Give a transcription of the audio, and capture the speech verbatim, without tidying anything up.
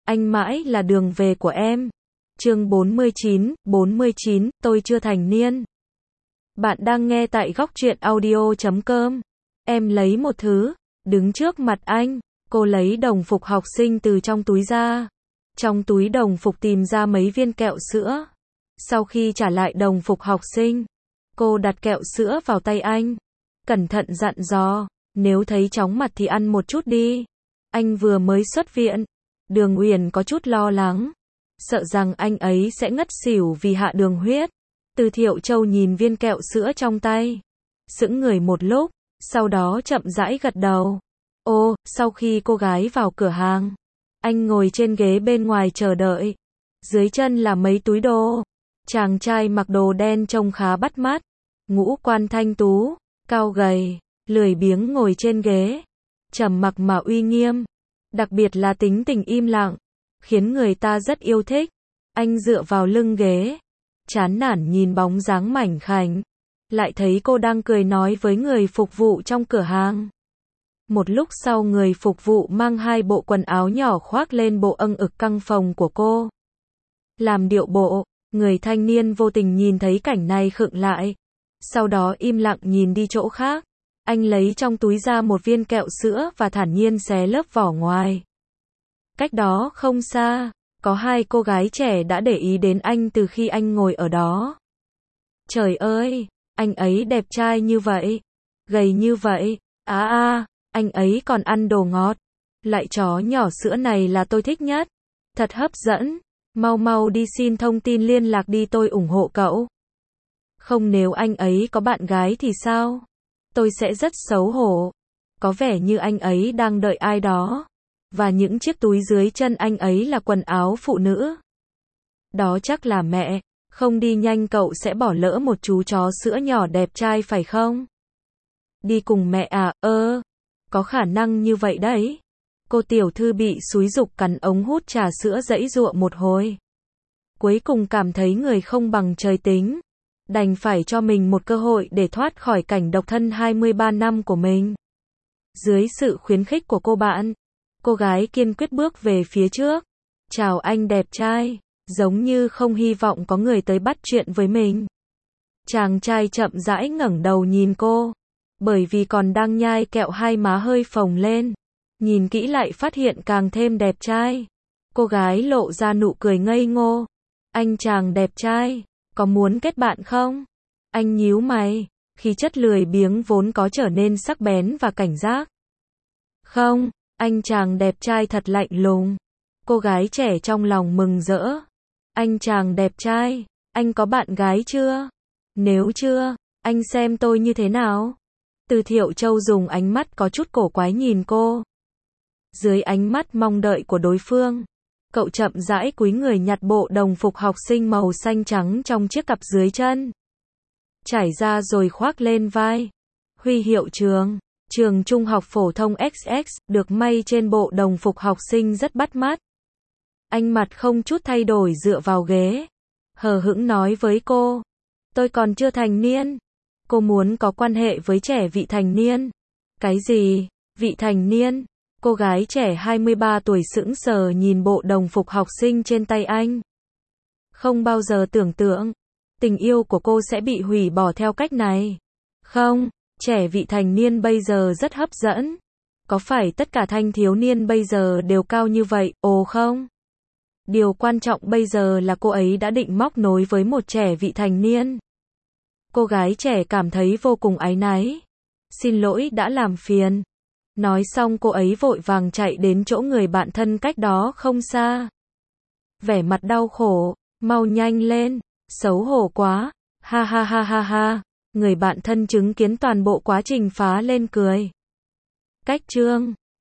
anh mãi là đường về của em. Chương bốn mươi chín, bốn mươi chín, tôi chưa thành niên. Bạn đang nghe tại góc truyện audio chấm com. Em lấy một thứ, đứng trước mặt anh, cô lấy đồng phục học sinh từ trong túi ra. Trong túi đồng phục tìm ra mấy viên kẹo sữa. Sau khi trả lại đồng phục học sinh, cô đặt kẹo sữa vào tay anh. Cẩn thận dặn dò, nếu thấy chóng mặt thì ăn một chút đi. Anh vừa mới xuất viện. Đường Uyển có chút lo lắng, sợ rằng anh ấy sẽ ngất xỉu vì hạ đường huyết. Từ Thiệu Châu nhìn viên kẹo sữa trong tay, sững người một lúc, sau đó chậm rãi gật đầu. Ô, sau khi cô gái vào cửa hàng, anh ngồi trên ghế bên ngoài chờ đợi. Dưới chân là mấy túi đồ. Chàng trai mặc đồ đen trông khá bắt mắt, ngũ quan thanh tú, cao gầy, lười biếng ngồi trên ghế, trầm mặc mà uy nghiêm. Đặc biệt là tính tình im lặng, khiến người ta rất yêu thích. Anh dựa vào lưng ghế, chán nản nhìn bóng dáng mảnh khảnh, lại thấy cô đang cười nói với người phục vụ trong cửa hàng. Một lúc sau người phục vụ mang hai bộ quần áo nhỏ khoác lên bộ âng ực căng phồng của cô. Làm điệu bộ, người thanh niên vô tình nhìn thấy cảnh này khựng lại, sau đó im lặng nhìn đi chỗ khác. Anh lấy trong túi ra một viên kẹo sữa và thản nhiên xé lớp vỏ ngoài. Cách đó không xa, có hai cô gái trẻ đã để ý đến anh từ khi anh ngồi ở đó. Trời ơi, anh ấy đẹp trai như vậy, gầy như vậy, á à, à, anh ấy còn ăn đồ ngọt. Loại chó nhỏ sữa này là tôi thích nhất, thật hấp dẫn, mau mau đi xin thông tin liên lạc đi, tôi ủng hộ cậu. Không, nếu anh ấy có bạn gái thì sao? Tôi sẽ rất xấu hổ. Có vẻ như anh ấy đang đợi ai đó. Và những chiếc túi dưới chân anh ấy là quần áo phụ nữ. Đó chắc là mẹ. Không đi nhanh cậu sẽ bỏ lỡ một chú chó sữa nhỏ đẹp trai phải không? Đi cùng mẹ à? Ơ, có khả năng như vậy đấy. Cô tiểu thư bị xúi giục cắn ống hút trà sữa giãy giụa một hồi. Cuối cùng cảm thấy người không bằng trời tính. Đành phải cho mình một cơ hội để thoát khỏi cảnh độc thân hai mươi ba năm của mình. Dưới sự khuyến khích của cô bạn, cô gái kiên quyết bước về phía trước. Chào anh đẹp trai, giống như không hy vọng có người tới bắt chuyện với mình. Chàng trai chậm rãi ngẩng đầu nhìn cô, bởi vì còn đang nhai kẹo hai má hơi phồng lên. Nhìn kỹ lại phát hiện càng thêm đẹp trai. Cô gái lộ ra nụ cười ngây ngô. Anh chàng đẹp trai, có muốn kết bạn không? Anh nhíu mày, khí chất lười biếng vốn có trở nên sắc bén và cảnh giác. Không, anh chàng đẹp trai thật lạnh lùng. Cô gái trẻ trong lòng mừng rỡ. Anh chàng đẹp trai, anh có bạn gái chưa? Nếu chưa, anh xem tôi như thế nào? Từ Thiệu Châu dùng ánh mắt có chút cổ quái nhìn cô. Dưới ánh mắt mong đợi của đối phương, cậu chậm rãi cúi người nhặt bộ đồng phục học sinh màu xanh trắng trong chiếc cặp dưới chân. Trải ra rồi khoác lên vai. Huy hiệu trường, trường trung học phổ thông ích ích, được may trên bộ đồng phục học sinh rất bắt mắt. Anh mặt không chút thay đổi dựa vào ghế, hờ hững nói với cô. Tôi còn chưa thành niên. Cô muốn có quan hệ với trẻ vị thành niên. Cái gì? Vị thành niên? Cô gái trẻ hai mươi ba tuổi sững sờ nhìn bộ đồng phục học sinh trên tay anh. Không bao giờ tưởng tượng, tình yêu của cô sẽ bị hủy bỏ theo cách này. Không, trẻ vị thành niên bây giờ rất hấp dẫn. Có phải tất cả thanh thiếu niên bây giờ đều cao như vậy? Ồ không. Điều quan trọng bây giờ là cô ấy đã định móc nối với một trẻ vị thành niên. Cô gái trẻ cảm thấy vô cùng áy náy. Xin lỗi đã làm phiền. Nói xong cô ấy vội vàng chạy đến chỗ người bạn thân cách đó không xa. Vẻ mặt đau khổ, mau nhanh lên, xấu hổ quá, ha ha ha ha ha. Người bạn thân chứng kiến toàn bộ quá trình phá lên cười. Cách chương